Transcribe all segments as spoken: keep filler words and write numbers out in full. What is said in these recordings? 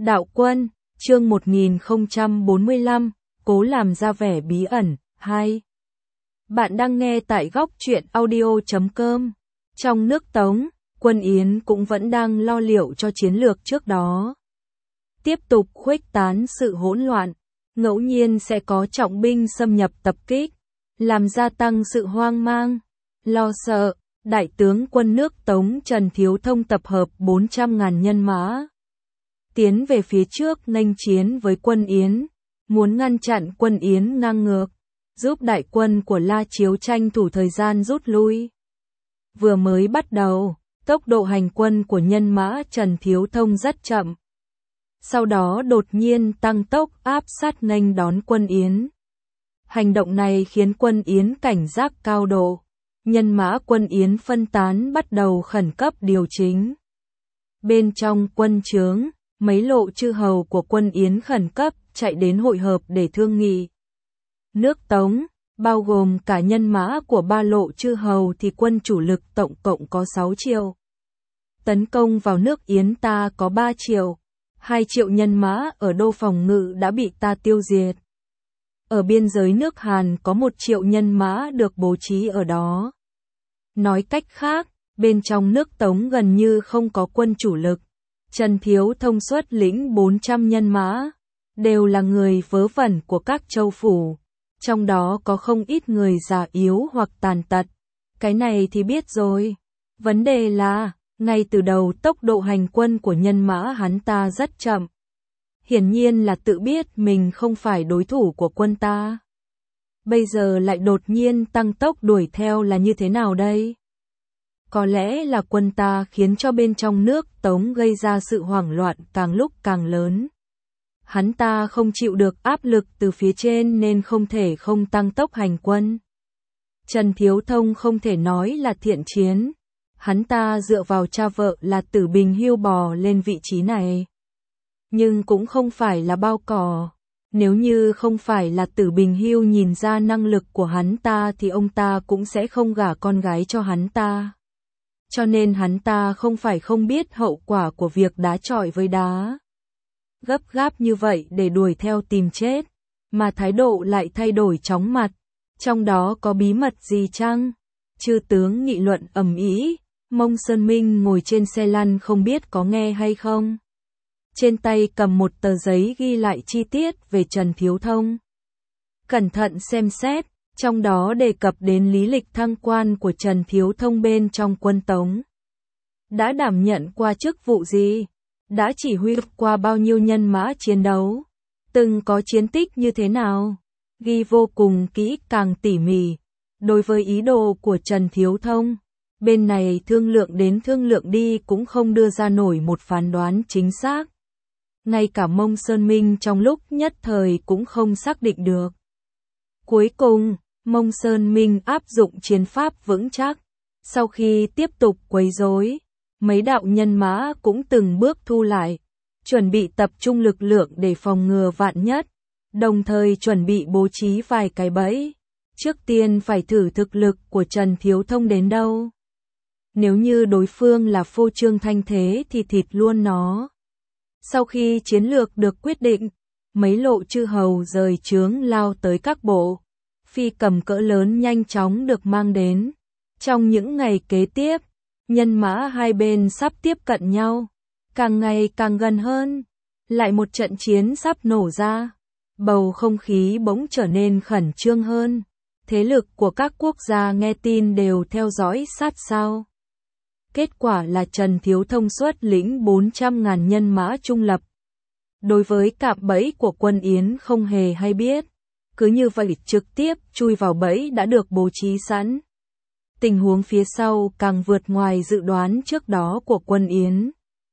Đạo Quân, chương một nghìn không trăm bốn mươi lăm, cố làm ra vẻ bí ẩn, hai. Bạn đang nghe tại góc truyện audio chấm com. Trong nước Tống, quân Yến cũng vẫn đang lo liệu cho chiến lược trước đó. Tiếp tục khuếch tán sự hỗn loạn, ngẫu nhiên sẽ có trọng binh xâm nhập tập kích, làm gia tăng sự hoang mang, lo sợ. Đại tướng quân nước Tống Trần Thiếu Thông tập hợp bốn trăm ngàn nhân mã, tiến về phía trước nghênh chiến với quân Yến, muốn ngăn chặn quân Yến ngang ngược, giúp đại quân của La Chiếu tranh thủ thời gian rút lui. Vừa mới bắt đầu, tốc độ hành quân của nhân mã Trần Thiếu Thông rất chậm. Sau đó đột nhiên tăng tốc áp sát nghênh đón quân Yến. Hành động này khiến quân Yến cảnh giác cao độ. Nhân mã quân Yến phân tán bắt đầu khẩn cấp điều chỉnh. Bên trong quân trướng, mấy lộ chư hầu của quân Yến khẩn cấp chạy đến hội hợp để thương nghị. Nước Tống, bao gồm cả nhân mã của ba lộ chư hầu thì quân chủ lực tổng cộng có sáu triệu. Tấn công vào nước Yến ta có ba triệu. hai triệu nhân mã ở đô phòng ngự đã bị ta tiêu diệt. Ở biên giới nước Hàn có một triệu nhân mã được bố trí ở đó. Nói cách khác, bên trong nước Tống gần như không có quân chủ lực. Trần Thiếu Thông xuất lĩnh bốn trăm nhân mã, đều là người vớ vẩn của các châu phủ. Trong đó có không ít người già yếu hoặc tàn tật. Cái này thì biết rồi. Vấn đề là, ngay từ đầu tốc độ hành quân của nhân mã hắn ta rất chậm. Hiển nhiên là tự biết mình không phải đối thủ của quân ta. Bây giờ lại đột nhiên tăng tốc đuổi theo là như thế nào đây? Có lẽ là quân ta khiến cho bên trong nước Tống gây ra sự hoảng loạn càng lúc càng lớn. Hắn ta không chịu được áp lực từ phía trên nên không thể không tăng tốc hành quân. Trần Thiếu Thông không thể nói là thiện chiến. Hắn ta dựa vào cha vợ là Tử Bình Hưu bò lên vị trí này. Nhưng cũng không phải là bao cỏ. Nếu như không phải là Tử Bình Hưu nhìn ra năng lực của hắn ta thì ông ta cũng sẽ không gả con gái cho hắn ta. Cho nên hắn ta không phải không biết hậu quả của việc đá chọi với đá. Gấp gáp như vậy để đuổi theo tìm chết, mà thái độ lại thay đổi chóng mặt. Trong đó có bí mật gì chăng? Chư tướng nghị luận ầm ĩ. Mông Sơn Minh ngồi trên xe lăn không biết có nghe hay không. Trên tay cầm một tờ giấy ghi lại chi tiết về Trần Thiếu Thông. Cẩn thận xem xét, trong đó đề cập đến lý lịch thăng quan của Trần Thiếu Thông bên trong quân Tống. Đã đảm nhận qua chức vụ gì? Đã chỉ huy qua bao nhiêu nhân mã chiến đấu? Từng có chiến tích như thế nào? Ghi vô cùng kỹ càng tỉ mỉ. Đối với ý đồ của Trần Thiếu Thông, bên này thương lượng đến thương lượng đi cũng không đưa ra nổi một phán đoán chính xác. Ngay cả Mông Sơn Minh trong lúc nhất thời cũng không xác định được. Cuối cùng, Mông Sơn Minh áp dụng chiến pháp vững chắc. Sau khi tiếp tục quấy rối, mấy đạo nhân mã cũng từng bước thu lại, chuẩn bị tập trung lực lượng để phòng ngừa vạn nhất, đồng thời chuẩn bị bố trí vài cái bẫy. Trước tiên phải thử thực lực của Trần Thiếu Thông đến đâu. Nếu như đối phương là phô trương thanh thế thì thịt luôn nó. Sau khi chiến lược được quyết định, mấy lộ chư hầu rời trướng lao tới các bộ. Phi cầm cỡ lớn nhanh chóng được mang đến. Trong những ngày kế tiếp, nhân mã hai bên sắp tiếp cận nhau, càng ngày càng gần hơn. Lại một trận chiến sắp nổ ra. Bầu không khí bỗng trở nên khẩn trương hơn. Thế lực của các quốc gia nghe tin đều theo dõi sát sao. Kết quả là Trần Thiếu Thông xuất lĩnh bốn trăm ngàn nhân mã trung lập. Đối với cạm bẫy của quân Yến không hề hay biết. Cứ như vậy trực tiếp chui vào bẫy đã được bố trí sẵn. Tình huống phía sau càng vượt ngoài dự đoán trước đó của quân Yến.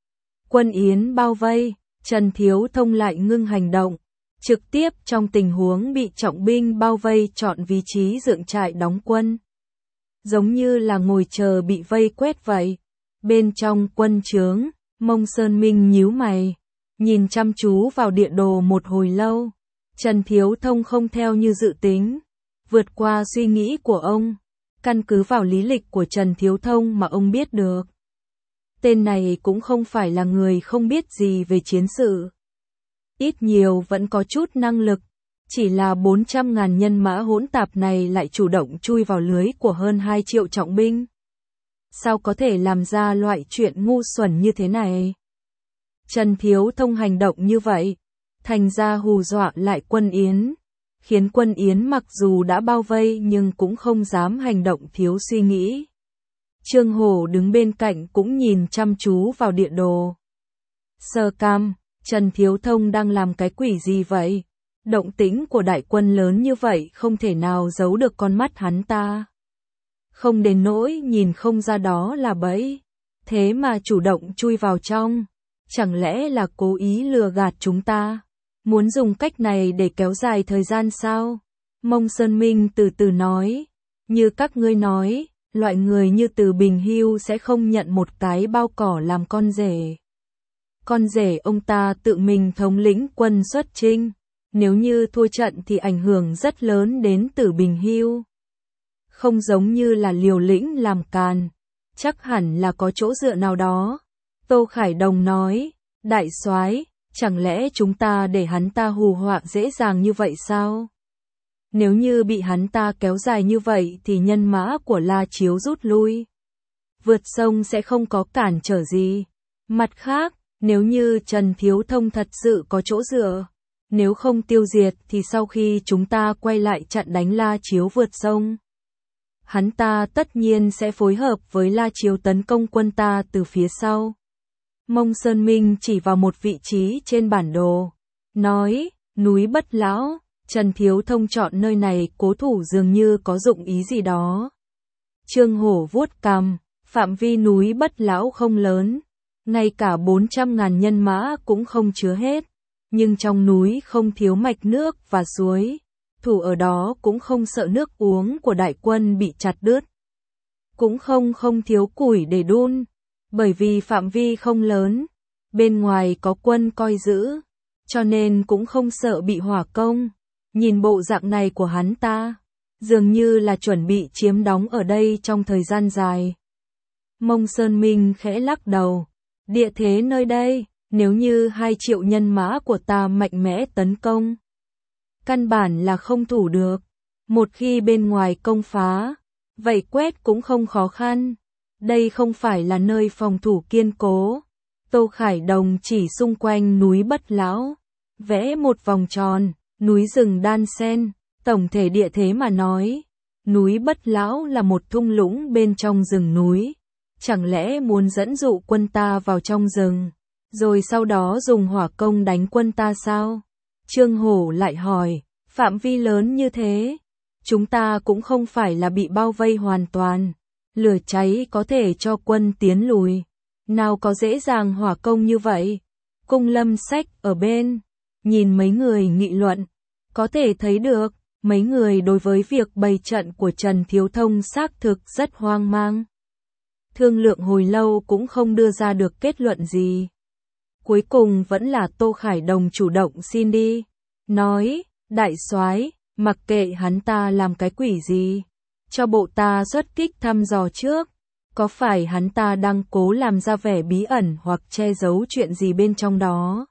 Quân Yến bao vây, Trần Thiếu Thông lại ngưng hành động. Trực tiếp trong tình huống bị trọng binh bao vây chọn vị trí dựng trại đóng quân. Giống như là ngồi chờ bị vây quét vậy. Bên trong quân trướng, Mông Sơn Minh nhíu mày, nhìn chăm chú vào địa đồ một hồi lâu. Trần Thiếu Thông không theo như dự tính, vượt qua suy nghĩ của ông, căn cứ vào lý lịch của Trần Thiếu Thông mà ông biết được. Tên này cũng không phải là người không biết gì về chiến sự. ít nhiều vẫn có chút năng lực. Chỉ là bốn trăm ngàn nhân mã hỗn tạp này lại chủ động chui vào lưới của hơn hai triệu trọng binh. Sao có thể làm ra loại chuyện ngu xuẩn như thế này? Trần Thiếu Thông hành động như vậy, thành ra hù dọa lại quân Yến, khiến quân Yến mặc dù đã bao vây nhưng cũng không dám hành động thiếu suy nghĩ. Trương Hổ đứng bên cạnh cũng nhìn chăm chú vào địa đồ. Sơ Cam, Trần Thiếu Thông đang làm cái quỷ gì vậy? Động tĩnh của đại quân lớn như vậy không thể nào giấu được con mắt hắn ta. Không đến nỗi nhìn không ra đó là bẫy, thế mà chủ động chui vào trong, chẳng lẽ là cố ý lừa gạt chúng ta, muốn dùng cách này để kéo dài thời gian sao? Mông Sơn Minh từ từ nói, như các ngươi nói, loại người như Từ Bình Hưu sẽ không nhận một cái bao cỏ làm con rể. Con rể ông ta tự mình thống lĩnh quân xuất chinh, nếu như thua trận thì ảnh hưởng rất lớn đến Từ Bình Hưu. Không giống như là liều lĩnh làm càn, chắc hẳn là có chỗ dựa nào đó. Tô Khải Đồng nói, đại soái, chẳng lẽ chúng ta để hắn ta hù họa dễ dàng như vậy sao? Nếu như bị hắn ta kéo dài như vậy thì nhân mã của La Chiếu rút lui. Vượt sông sẽ không có cản trở gì. Mặt khác, nếu như Trần Thiếu Thông thật sự có chỗ dựa, nếu không tiêu diệt thì sau khi chúng ta quay lại chặn đánh La Chiếu vượt sông, hắn ta tất nhiên sẽ phối hợp với La Chiếu tấn công quân ta từ phía sau. Mông Sơn Minh chỉ vào một vị trí trên bản đồ, nói, núi Bất Lão, Trần Thiếu Thông chọn nơi này cố thủ dường như có dụng ý gì đó. Trương Hổ vuốt cằm, phạm vi núi Bất Lão không lớn, ngay cả bốn trăm ngàn nhân mã cũng không chứa hết, nhưng trong núi không thiếu mạch nước và suối, thủ ở đó cũng không sợ nước uống của đại quân bị chặt đứt. Cũng không không thiếu củi để đun, bởi vì phạm vi không lớn, bên ngoài có quân coi giữ, cho nên cũng không sợ bị hỏa công. Nhìn bộ dạng này của hắn ta, dường như là chuẩn bị chiếm đóng ở đây trong thời gian dài. Mông Sơn Minh khẽ lắc đầu, địa thế nơi đây, nếu như hai triệu nhân mã của ta mạnh mẽ tấn công, căn bản là không thủ được. Một khi bên ngoài công phá, vậy quét cũng không khó khăn. Đây không phải là nơi phòng thủ kiên cố. Tô Khải Đồng chỉ xung quanh núi Bất Lão, vẽ một vòng tròn, núi rừng đan xen, tổng thể địa thế mà nói, núi Bất Lão là một thung lũng bên trong rừng núi. Chẳng lẽ muốn dẫn dụ quân ta vào trong rừng, rồi sau đó dùng hỏa công đánh quân ta sao? Trương Hổ lại hỏi, phạm vi lớn như thế, chúng ta cũng không phải là bị bao vây hoàn toàn, lửa cháy có thể cho quân tiến lùi, nào có dễ dàng hỏa công như vậy. Cung Lâm Sách ở bên, nhìn mấy người nghị luận, có thể thấy được, mấy người đối với việc bày trận của Trần Thiếu Thông xác thực rất hoang mang. Thương lượng hồi lâu cũng không đưa ra được kết luận gì. Cuối cùng vẫn là Tô Khải Đồng chủ động xin đi, nói, đại soái, mặc kệ hắn ta làm cái quỷ gì, cho bộ ta xuất kích thăm dò trước, có phải hắn ta đang cố làm ra vẻ bí ẩn hoặc che giấu chuyện gì bên trong đó.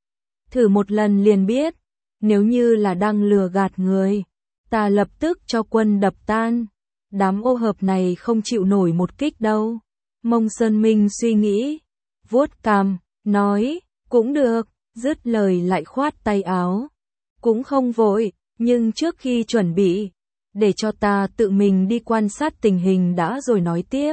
Thử một lần liền biết, nếu như là đang lừa gạt người, ta lập tức cho quân đập tan, đám ô hợp này không chịu nổi một kích đâu. Mông Sơn Minh suy nghĩ, vuốt cằm, nói, cũng được, dứt lời lại khoát tay áo. Cũng không vội, nhưng trước khi chuẩn bị, để cho ta tự mình đi quan sát tình hình đã rồi nói tiếp.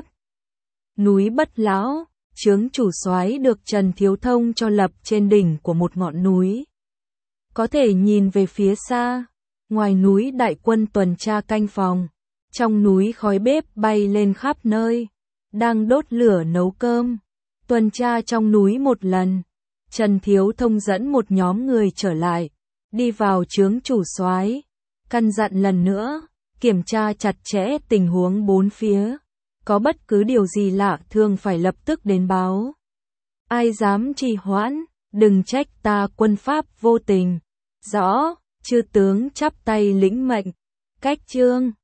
Núi Bất Lão, chướng chủ soái được Trần Thiếu Thông cho lập trên đỉnh của một ngọn núi. Có thể nhìn về phía xa, ngoài núi đại quân tuần tra canh phòng, trong núi khói bếp bay lên khắp nơi, đang đốt lửa nấu cơm. Tuần tra trong núi một lần, Trần Thiếu Thông dẫn một nhóm người trở lại, đi vào chướng chủ soái, căn dặn lần nữa, kiểm tra chặt chẽ tình huống bốn phía, có bất cứ điều gì lạ thường phải lập tức đến báo. Ai dám trì hoãn, đừng trách ta quân pháp vô tình. Rõ, chư tướng chắp tay lĩnh mệnh. Cách chương